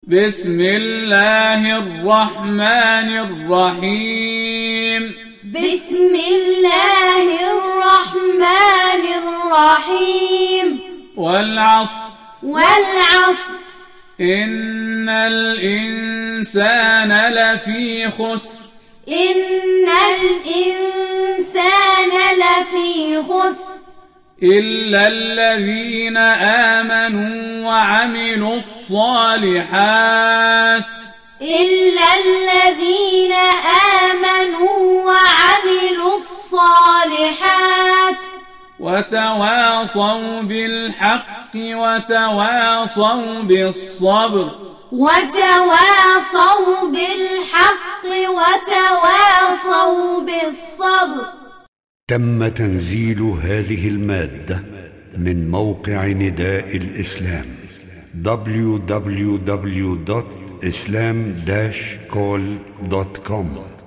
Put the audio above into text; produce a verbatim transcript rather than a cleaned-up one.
بسم الله الرحمن الرحيم بسم الله الرحمن الرحيم والعصر والعصر إن الإنسان لفي خسر إن الإنسان لفي خسر إلا الذين آمنوا وعملوا الصالحات إلا الذين آمنوا وعملوا الصالحات وتواصوا بالحق وتواصوا بالصبر وتواصوا بالحق وتواصوا بالصبر. تم تنزيل هذه المادة من موقع نداء الإسلام دبليو دبليو دبليو دوت إسلام داش كول دوت كوم.